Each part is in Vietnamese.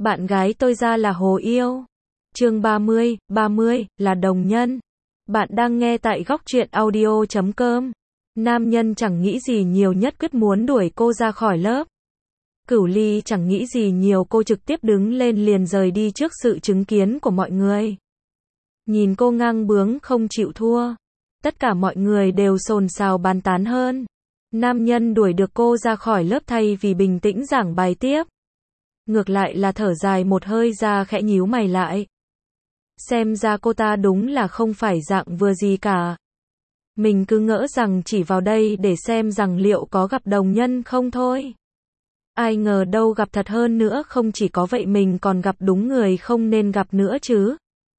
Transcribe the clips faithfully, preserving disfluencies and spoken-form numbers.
Bạn gái tôi ra là Hồ Yêu. Chương ba mươi, ba mươi, là đồng nhân. Bạn đang nghe tại góc truyện audio chấm com. Nam nhân chẳng nghĩ gì nhiều nhất quyết muốn đuổi cô ra khỏi lớp. Cửu Ly chẳng nghĩ gì nhiều, cô trực tiếp đứng lên liền rời đi trước sự chứng kiến của mọi người. Nhìn cô ngang bướng không chịu thua. Tất cả mọi người đều xôn xao bàn tán hơn. Nam nhân đuổi được cô ra khỏi lớp thay vì bình tĩnh giảng bài tiếp. Ngược lại là thở dài một hơi ra khẽ nhíu mày lại. Xem ra cô ta đúng là không phải dạng vừa gì cả. Mình cứ ngỡ rằng chỉ vào đây để xem rằng liệu có gặp đồng nhân không thôi. Ai ngờ đâu gặp thật hơn nữa, không chỉ có vậy mình còn gặp đúng người không nên gặp nữa chứ.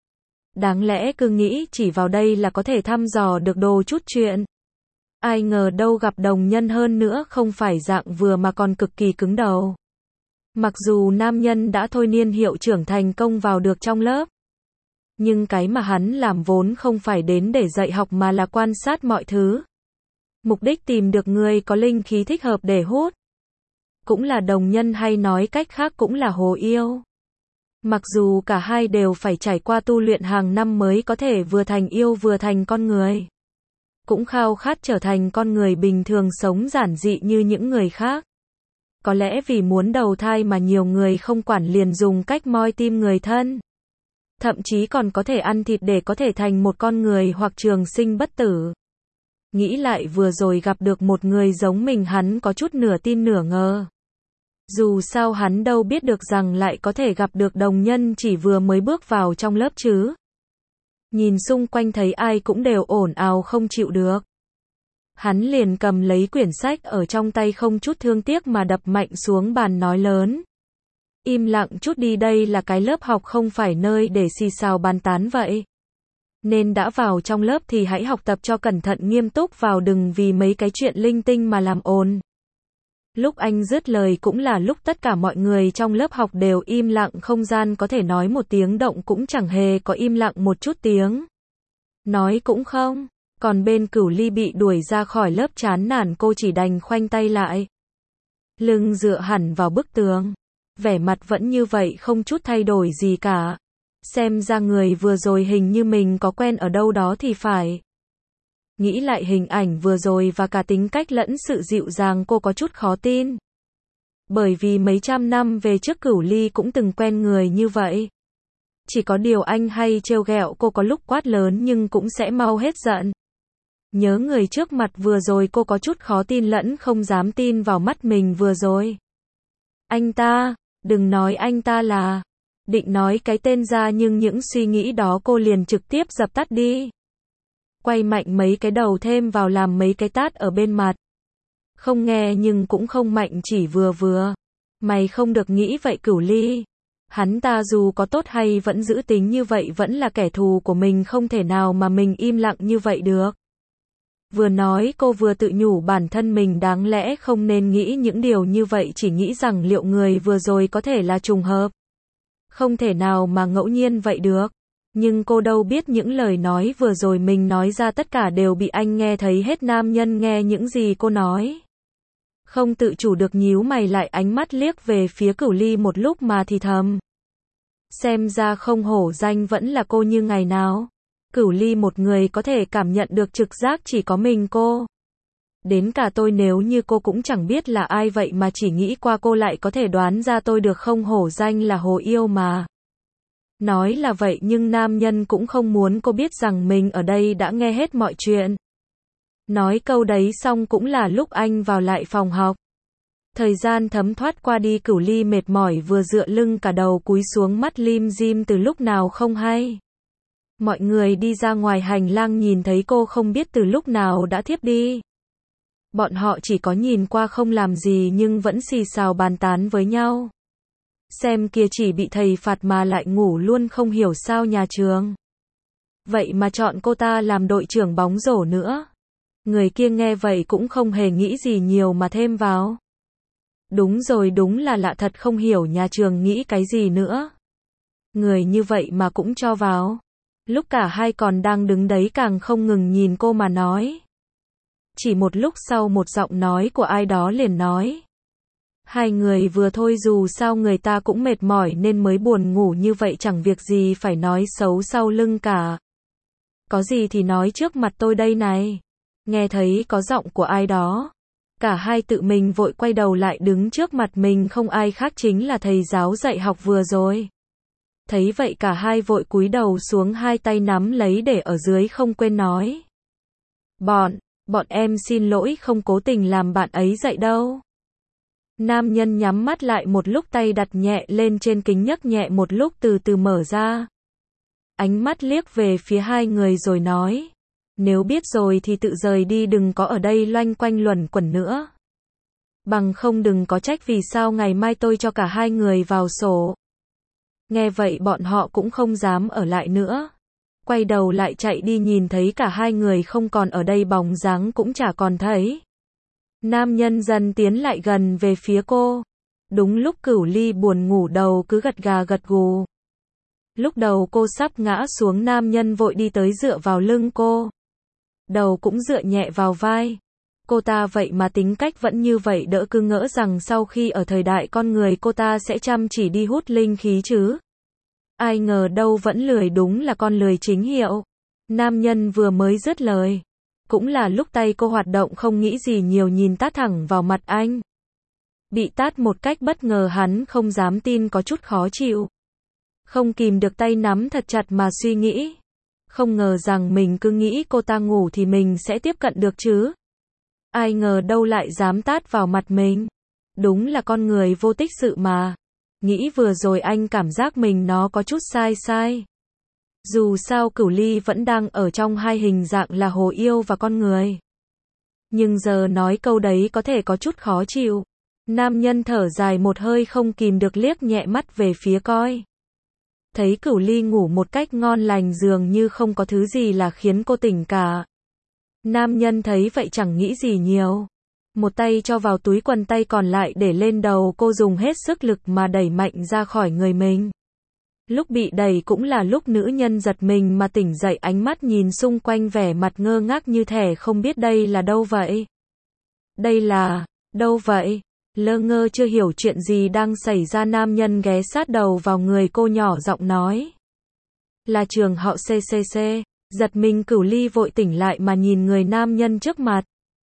Đáng lẽ cứ nghĩ chỉ vào đây là có thể thăm dò được đồ chút chuyện. Ai ngờ đâu gặp đồng nhân hơn nữa, không phải dạng vừa mà còn cực kỳ cứng đầu. Mặc dù nam nhân đã thôi niên hiệu trưởng thành công vào được trong lớp, nhưng cái mà hắn làm vốn không phải đến để dạy học mà là quan sát mọi thứ. Mục đích tìm được người có linh khí thích hợp để hút. Cũng là đồng nhân, hay nói cách khác cũng là Hồ Yêu. Mặc dù cả hai đều phải trải qua tu luyện hàng năm mới có thể vừa thành yêu vừa thành con người. Cũng khao khát trở thành con người bình thường sống giản dị như những người khác. Có lẽ vì muốn đầu thai mà nhiều người không quản liền dùng cách moi tim người thân. Thậm chí còn có thể ăn thịt để có thể thành một con người hoặc trường sinh bất tử. Nghĩ lại vừa rồi gặp được một người giống mình, hắn có chút nửa tin nửa ngờ. Dù sao hắn đâu biết được rằng lại có thể gặp được đồng nhân chỉ vừa mới bước vào trong lớp chứ. Nhìn xung quanh thấy ai cũng đều ồn ào không chịu được. Hắn liền cầm lấy quyển sách ở trong tay không chút thương tiếc mà đập mạnh xuống bàn nói lớn. Im lặng chút đi, đây là cái lớp học không phải nơi để xì xào bàn tán vậy. Nên đã vào trong lớp thì hãy học tập cho cẩn thận nghiêm túc vào, đừng vì mấy cái chuyện linh tinh mà làm ồn. Lúc anh dứt lời cũng là lúc tất cả mọi người trong lớp học đều im lặng, không gian có thể nói một tiếng động cũng chẳng hề có im lặng một chút tiếng. Nói cũng không. Còn bên Cửu Ly bị đuổi ra khỏi lớp chán nản, cô chỉ đành khoanh tay lại. Lưng dựa hẳn vào bức tường. Vẻ mặt vẫn như vậy, không chút thay đổi gì cả. Xem ra người vừa rồi hình như mình có quen ở đâu đó thì phải. Nghĩ lại hình ảnh vừa rồi và cả tính cách lẫn sự dịu dàng, cô có chút khó tin. Bởi vì mấy trăm năm về trước Cửu Ly cũng từng quen người như vậy. Chỉ có điều anh hay trêu ghẹo cô, có lúc quát lớn nhưng cũng sẽ mau hết giận. Nhớ người trước mặt vừa rồi, cô có chút khó tin lẫn không dám tin vào mắt mình vừa rồi. Anh ta, đừng nói anh ta là... Định nói cái tên ra nhưng những suy nghĩ đó cô liền trực tiếp dập tắt đi. Quay mạnh mấy cái đầu thêm vào làm mấy cái tát ở bên mặt. Không nghe nhưng cũng không mạnh, chỉ vừa vừa. Mày không được nghĩ vậy Cửu Ly. Hắn ta dù có tốt hay vẫn giữ tính như vậy vẫn là kẻ thù của mình, không thể nào mà mình im lặng như vậy được. Vừa nói cô vừa tự nhủ bản thân mình đáng lẽ không nên nghĩ những điều như vậy, chỉ nghĩ rằng liệu người vừa rồi có thể là trùng hợp. Không thể nào mà ngẫu nhiên vậy được. Nhưng cô đâu biết những lời nói vừa rồi mình nói ra tất cả đều bị anh nghe thấy hết. Nam nhân nghe những gì cô nói, không tự chủ được nhíu mày lại, ánh mắt liếc về phía Cửu Ly một lúc mà thì thầm. Xem ra không hổ danh vẫn là cô như ngày nào. Cửu Ly một người có thể cảm nhận được trực giác chỉ có mình cô. Đến cả tôi nếu như cô cũng chẳng biết là ai vậy mà chỉ nghĩ qua cô lại có thể đoán ra tôi được, không hổ danh là Hồ Yêu mà. Nói là vậy nhưng nam nhân cũng không muốn cô biết rằng mình ở đây đã nghe hết mọi chuyện. Nói câu đấy xong cũng là lúc anh vào lại phòng học. Thời gian thấm thoát qua đi, Cửu Ly mệt mỏi vừa dựa lưng cả đầu cúi xuống, mắt lim dim từ lúc nào không hay. Mọi người đi ra ngoài hành lang nhìn thấy cô không biết từ lúc nào đã thiếp đi. Bọn họ chỉ có nhìn qua không làm gì nhưng vẫn xì xào bàn tán với nhau. Xem kia chỉ bị thầy phạt mà lại ngủ luôn, không hiểu sao nhà trường vậy mà chọn cô ta làm đội trưởng bóng rổ nữa. Người kia nghe vậy cũng không hề nghĩ gì nhiều mà thêm vào. Đúng rồi, đúng là lạ thật, không hiểu nhà trường nghĩ cái gì nữa. Người như vậy mà cũng cho vào. Lúc cả hai còn đang đứng đấy càng không ngừng nhìn cô mà nói. Chỉ một lúc sau một giọng nói của ai đó liền nói. Hai người vừa thôi dù sao người ta cũng mệt mỏi nên mới buồn ngủ như vậy chẳng việc gì phải nói xấu sau lưng cả. Có gì thì nói trước mặt tôi đây này. Nghe thấy có giọng của ai đó. Cả hai tự mình vội quay đầu lại đứng trước mặt mình không ai khác chính là thầy giáo dạy học vừa rồi. Thấy vậy cả hai vội cúi đầu xuống hai tay nắm lấy để ở dưới không quên nói. Bọn, bọn em xin lỗi không cố tình làm bạn ấy dậy đâu. Nam nhân nhắm mắt lại một lúc tay đặt nhẹ lên trên kính nhấc nhẹ một lúc từ từ mở ra. Ánh mắt liếc về phía hai người rồi nói. Nếu biết rồi thì tự rời đi đừng có ở đây loanh quanh luẩn quẩn nữa. Bằng không đừng có trách vì sao ngày mai tôi cho cả hai người vào sổ. Nghe vậy bọn họ cũng không dám ở lại nữa. Quay đầu lại chạy đi nhìn thấy cả hai người không còn ở đây bóng dáng cũng chả còn thấy. Nam nhân dần tiến lại gần về phía cô. Đúng lúc Cửu Ly buồn ngủ đầu cứ gật gà gật gù. Lúc đầu cô sắp ngã xuống nam nhân vội đi tới dựa vào lưng cô. Đầu cũng dựa nhẹ vào vai. Cô ta vậy mà tính cách vẫn như vậy đỡ cứ ngỡ rằng sau khi ở thời đại con người cô ta sẽ chăm chỉ đi hút linh khí chứ. Ai ngờ đâu vẫn lười đúng là con lười chính hiệu. Nam nhân vừa mới dứt lời. Cũng là lúc tay cô hoạt động không nghĩ gì nhiều nhìn tát thẳng vào mặt anh. Bị tát một cách bất ngờ hắn không dám tin có chút khó chịu. Không kìm được tay nắm thật chặt mà suy nghĩ. Không ngờ rằng mình cứ nghĩ cô ta ngủ thì mình sẽ tiếp cận được chứ. Ai ngờ đâu lại dám tát vào mặt mình. Đúng là con người vô tích sự mà. Nghĩ vừa rồi anh cảm giác mình nó có chút sai sai. Dù sao Cửu Ly vẫn đang ở trong hai hình dạng là hồ yêu và con người. Nhưng giờ nói câu đấy có thể có chút khó chịu. Nam nhân thở dài một hơi không kìm được liếc nhẹ mắt về phía coi. Thấy Cửu Ly ngủ một cách ngon lành dường như không có thứ gì là khiến cô tỉnh cả. Nam nhân thấy vậy chẳng nghĩ gì nhiều. Một tay cho vào túi quần tay còn lại để lên đầu cô dùng hết sức lực mà đẩy mạnh ra khỏi người mình. Lúc bị đẩy cũng là lúc nữ nhân giật mình mà tỉnh dậy ánh mắt nhìn xung quanh vẻ mặt ngơ ngác như thể không biết đây là đâu vậy. Đây là, đâu vậy? Lơ ngơ chưa hiểu chuyện gì đang xảy ra nam nhân ghé sát đầu vào người cô nhỏ giọng nói. Là trường họ xê xê xê, giật mình Cửu Ly vội tỉnh lại mà nhìn người nam nhân trước mặt.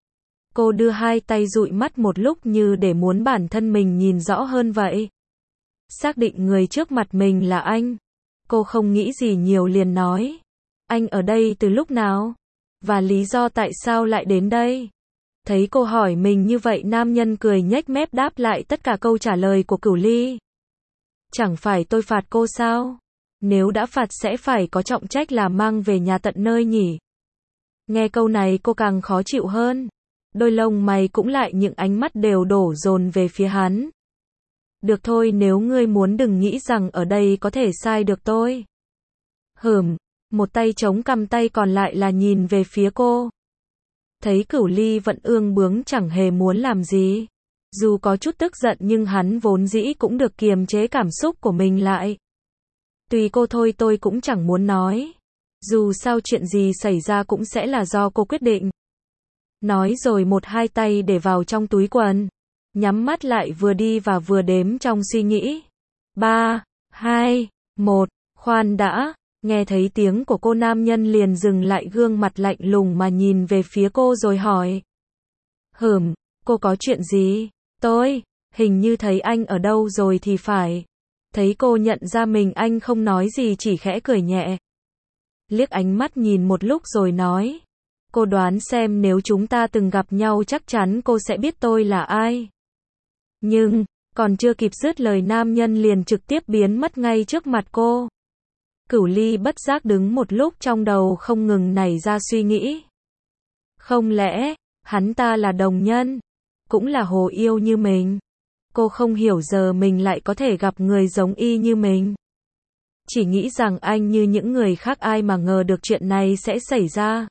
Cô đưa hai tay dụi mắt một lúc như để muốn bản thân mình nhìn rõ hơn vậy. Xác định người trước mặt mình là anh. Cô không nghĩ gì nhiều liền nói. Anh ở đây từ lúc nào? Và lý do tại sao lại đến đây? Thấy cô hỏi mình như vậy nam nhân cười nhếch mép đáp lại tất cả câu trả lời của Cửu Ly. Chẳng phải tôi phạt cô sao? Nếu đã phạt sẽ phải có trọng trách là mang về nhà tận nơi nhỉ? Nghe câu này cô càng khó chịu hơn. Đôi lông mày cũng lại những ánh mắt đều đổ dồn về phía hắn. Được thôi nếu ngươi muốn đừng nghĩ rằng ở đây có thể sai được tôi. Hửm, một tay chống cằm tay còn lại là nhìn về phía cô. Thấy Cửu Ly vẫn ương bướng chẳng hề muốn làm gì. Dù có chút tức giận nhưng hắn vốn dĩ cũng được kiềm chế cảm xúc của mình lại. Tùy cô thôi tôi cũng chẳng muốn nói. Dù sao chuyện gì xảy ra cũng sẽ là do cô quyết định. Nói rồi một hai tay để vào trong túi quần. Nhắm mắt lại vừa đi và vừa đếm trong suy nghĩ. Ba, hai, một, khoan đã. Nghe thấy tiếng của cô nam nhân liền dừng lại gương mặt lạnh lùng mà nhìn về phía cô rồi hỏi. Hửm, cô có chuyện gì? Tôi, hình như thấy anh ở đâu rồi thì phải. Thấy cô nhận ra mình anh không nói gì chỉ khẽ cười nhẹ. Liếc ánh mắt nhìn một lúc rồi nói. Cô đoán xem nếu chúng ta từng gặp nhau chắc chắn cô sẽ biết tôi là ai. Nhưng, còn chưa kịp dứt lời nam nhân liền trực tiếp biến mất ngay trước mặt cô. Cửu Ly bất giác đứng một lúc trong đầu không ngừng nảy ra suy nghĩ. Không lẽ, hắn ta là đồng nhân, cũng là hồ yêu như mình. Cô không hiểu giờ mình lại có thể gặp người giống y như mình. Chỉ nghĩ rằng anh như những người khác ai mà ngờ được chuyện này sẽ xảy ra.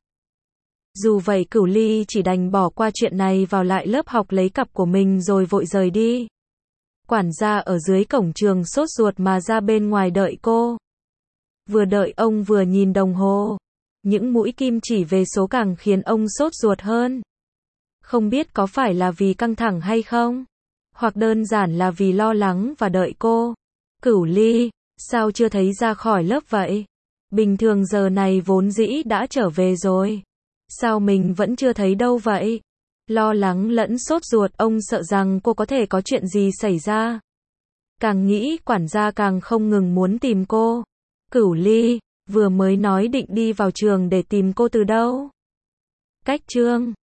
Dù vậy Cửu Ly chỉ đành bỏ qua chuyện này vào lại lớp học lấy cặp của mình rồi vội rời đi. Quản gia ở dưới cổng trường sốt ruột mà ra bên ngoài đợi cô. Vừa đợi ông vừa nhìn đồng hồ. Những mũi kim chỉ về số càng khiến ông sốt ruột hơn. Không biết có phải là vì căng thẳng hay không? Hoặc đơn giản là vì lo lắng và đợi cô. Cửu Ly, sao chưa thấy ra khỏi lớp vậy? Bình thường giờ này vốn dĩ đã trở về rồi. Sao mình vẫn chưa thấy đâu vậy? Lo lắng lẫn sốt ruột, ông sợ rằng cô có thể có chuyện gì xảy ra. Càng nghĩ quản gia càng không ngừng muốn tìm cô. Cửu Ly, vừa mới nói định đi vào trường để tìm cô từ đâu? Cách Trương